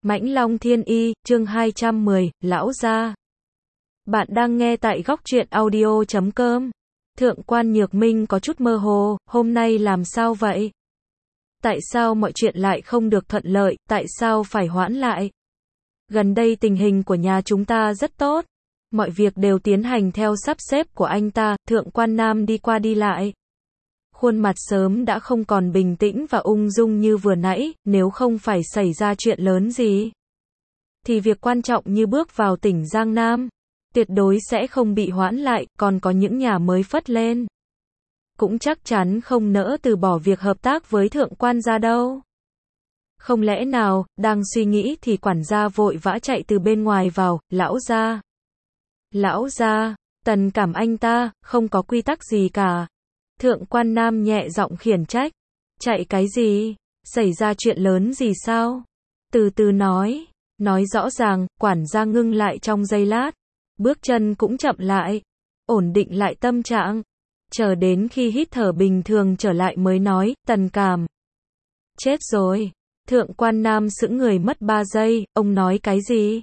Mãnh Long Thiên Y, chương 210, Lão gia. Bạn đang nghe tại góc truyện audio.com. Thượng quan Nhược Minh có chút mơ hồ, hôm nay làm sao vậy? Tại sao mọi chuyện lại không được thuận lợi, tại sao phải hoãn lại? Gần đây tình hình của nhà chúng ta rất tốt. Mọi việc đều tiến hành theo sắp xếp của anh ta, Thượng quan Nam đi qua đi lại. Khuôn mặt sớm đã không còn bình tĩnh và ung dung như vừa nãy, nếu không phải xảy ra chuyện lớn gì, thì việc quan trọng như bước vào tỉnh Giang Nam, tuyệt đối sẽ không bị hoãn lại, còn có những nhà mới phất lên. Cũng chắc chắn không nỡ từ bỏ việc hợp tác với thượng quan gia đâu. Không lẽ nào, đang suy nghĩ thì quản gia vội vã chạy từ bên ngoài vào, lão gia. Lão gia, Tần Cảm anh ta, không có quy tắc gì cả. Thượng quan Nam nhẹ giọng khiển trách. Chạy cái gì? Xảy ra chuyện lớn gì sao? Từ từ nói rõ ràng, quản gia ngưng lại trong giây lát. Bước chân cũng chậm lại, ổn định lại tâm trạng. Chờ đến khi hít thở bình thường trở lại mới nói, Tần Cảm. Chết rồi. Thượng quan Nam sững người mất 3 giây, ông nói cái gì?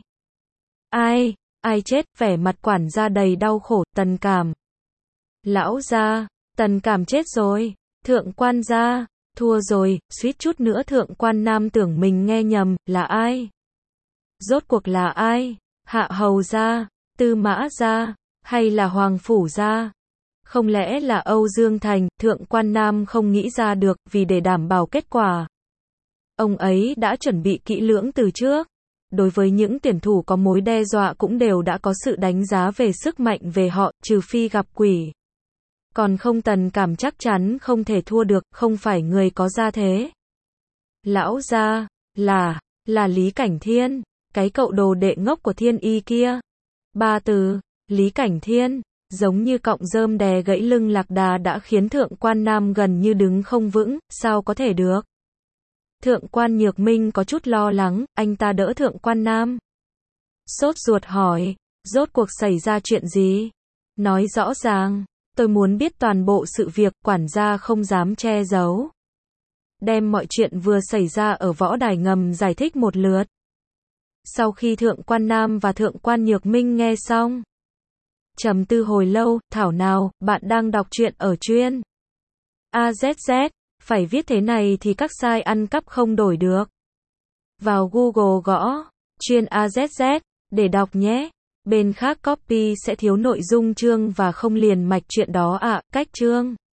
Ai chết? Vẻ mặt quản gia đầy đau khổ, Tần Cảm. Lão gia. Tần Cảm chết rồi. Thượng quan gia. Thua rồi, suýt chút nữa thượng quan Nam tưởng mình nghe nhầm, là ai? Rốt cuộc là ai? Hạ hầu gia, Tư Mã gia, hay là Hoàng phủ gia? Không lẽ là Âu Dương Thành? Thượng quan Nam không nghĩ ra được, vì để đảm bảo kết quả, ông ấy đã chuẩn bị kỹ lưỡng từ trước. Đối với những tuyển thủ có mối đe dọa cũng đều đã có sự đánh giá về sức mạnh về họ, trừ phi gặp quỷ. Còn không, Tần Cảm chắc chắn không thể thua được, không phải người có gia thế. Lão gia, là Lý Cảnh Thiên, cái cậu đồ đệ ngốc của Thiên Y kia. 3 từ, Lý Cảnh Thiên, giống như cọng rơm đè gãy lưng lạc đà đã khiến thượng quan Nam gần như đứng không vững, sao có thể được? Thượng quan Nhược Minh có chút lo lắng, anh ta đỡ thượng quan Nam. Sốt ruột hỏi, rốt cuộc xảy ra chuyện gì? Nói rõ ràng. Tôi muốn biết toàn bộ sự việc, quản gia không dám che giấu. Đem mọi chuyện vừa xảy ra ở võ đài ngầm giải thích một lượt. Sau khi thượng quan Nam và thượng quan Nhược Minh nghe xong, trầm tư hồi lâu, thảo nào, bạn đang đọc truyện ở chuyên AZZ, phải viết thế này thì các site ăn cắp không đổi được. Vào Google gõ chuyên AZZ để đọc nhé. Bên khác copy sẽ thiếu nội dung chương và không liền mạch chuyện đó ạ. Cách chương